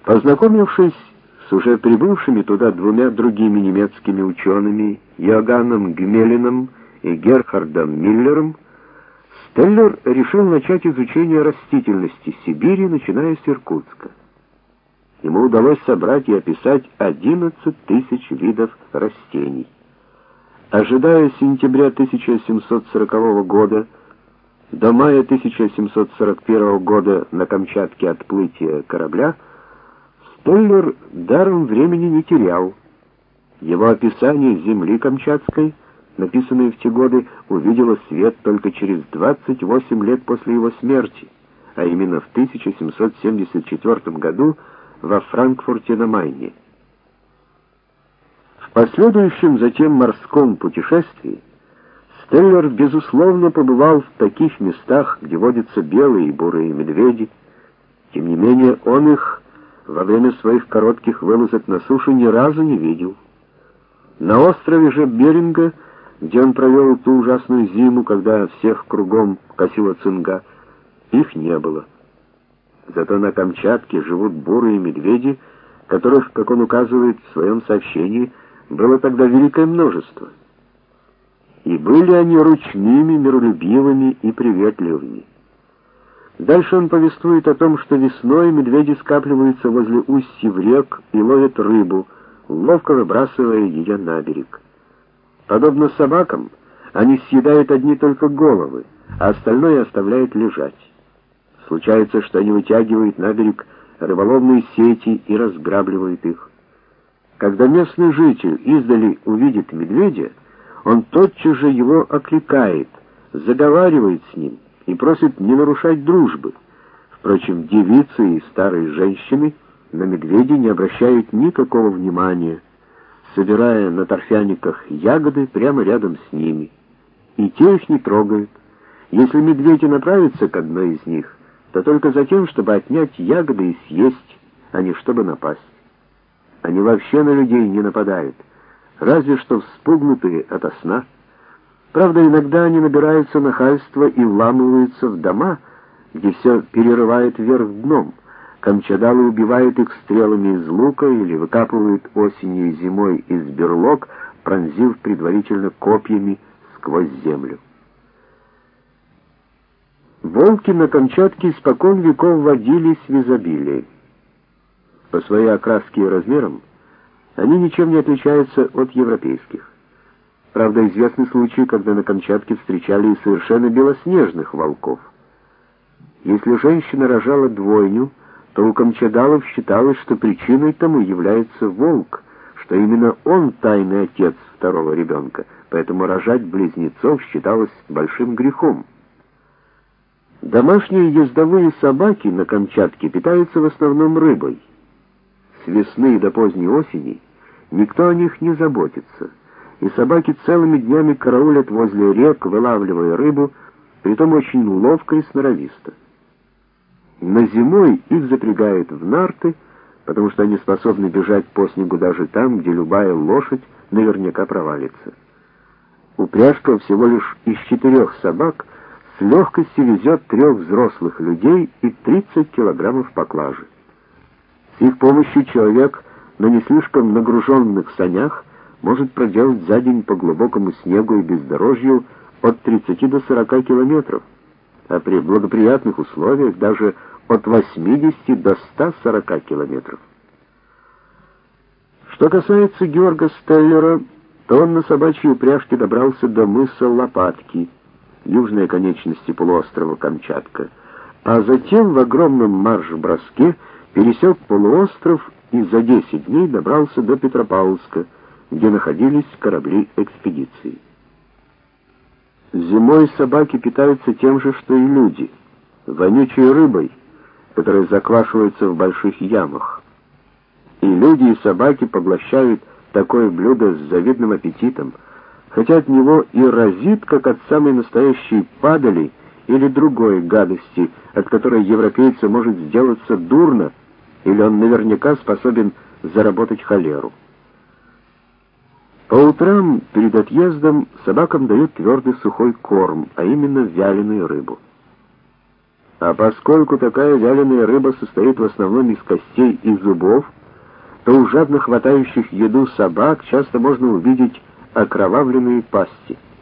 Познакомившись с уже прибывшими туда двумя другими немецкими учеными, Иоганном Гмелиным и Герхардом Миллером, Стеллер решил начать изучение растительности Сибири, начиная с Иркутска. Ему удалось собрать и описать 11 тысяч видов растений. Ожидая сентября 1740 года до мая 1741 года на Камчатке отплытия корабля, Стеллер даром времени не терял. Его описание земли камчатской, написанное в те годы, увидело свет только через 28 лет после его смерти, а именно в 1774 году во Франкфурте на Майне. В последующем затем морском путешествии Стеллер, безусловно, побывал в таких местах, где водятся белые и бурые медведи. Тем не менее, он их во время своих коротких вылазок на сушу ни разу не видел. На острове же Беринга, где он провел ту ужасную зиму, когда всех кругом косила цинга, их не было. Зато на Камчатке живут бурые медведи, которых, как он указывает в своем сообщении, было тогда великое множество. И были они ручными, миролюбивыми и приветливыми. Дальше он повествует о том, что весной медведи скапливаются возле устьев рек и ловят рыбу, ловко выбрасывая ее на берег. Подобно собакам, они съедают одни только головы, а остальное оставляют лежать. Случается, что они вытягивают на берег рыболовные сети и разграбливают их. Когда местный житель издали увидит медведя, он тотчас же его окликает, заговаривает с ним и просит не нарушать дружбы. Впрочем, девицы и старые женщины на медведей не обращают никакого внимания, собирая на торфяниках ягоды прямо рядом с ними. И те их не трогают. Если медведь и направится к одной из них, то только за тем, чтобы отнять ягоды и съесть, а не чтобы напасть. Они вообще на людей не нападают, разве что вспугнутые ото сна. Правда, иногда они набираются нахальства и вламываются в дома, где все перерывает вверх дном. Камчадалы убивают их стрелами из лука или выкапывают осенью и зимой из берлог, пронзив предварительно копьями сквозь землю. Волки на Камчатке испокон веков водились в изобилии. По своей окраске и размерам они ничем не отличаются от европейских. Правда, известны случаи, когда на Камчатке встречали и совершенно белоснежных волков. Если женщина рожала двойню, то у камчадалов считалось, что причиной тому является волк, что именно он тайный отец второго ребенка, поэтому рожать близнецов считалось большим грехом. Домашние ездовые собаки на Камчатке питаются в основном рыбой. С весны до поздней осени никто о них не заботится, и собаки целыми днями караулят возле рек, вылавливая рыбу, притом очень ловко и сноровисто. Но зимой их запрягают в нарты, потому что они способны бежать по снегу даже там, где любая лошадь наверняка провалится. Упряжка всего лишь из 4 собак с легкостью везет 3 взрослых людей и 30 килограммов поклажи. С их помощью человек на не слишком нагруженных санях может проделать за день по глубокому снегу и бездорожью от 30 до 40 километров, а при благоприятных условиях даже от 80 до 140 километров. Что касается Георга Стеллера, то он на собачьей упряжке добрался до мыса Лопатки, южной конечности полуострова Камчатка, а затем в огромном марш-броске пересек полуостров и за 10 дней добрался до Петропавловска, где находились корабли экспедиции. Зимой собаки питаются тем же, что и люди, вонючей рыбой, которая заквашивается в больших ямах. И люди, и собаки поглощают такое блюдо с завидным аппетитом, хотя от него и разит, как от самой настоящей падали или другой гадости, от которой европейцу может сделаться дурно, или он наверняка способен заработать холеру. По утрам перед отъездом собакам дают твердый сухой корм, а именно вяленую рыбу. А поскольку такая вяленая рыба состоит в основном из костей и зубов, то у жадно хватающих еду собак часто можно увидеть окровавленные пасти.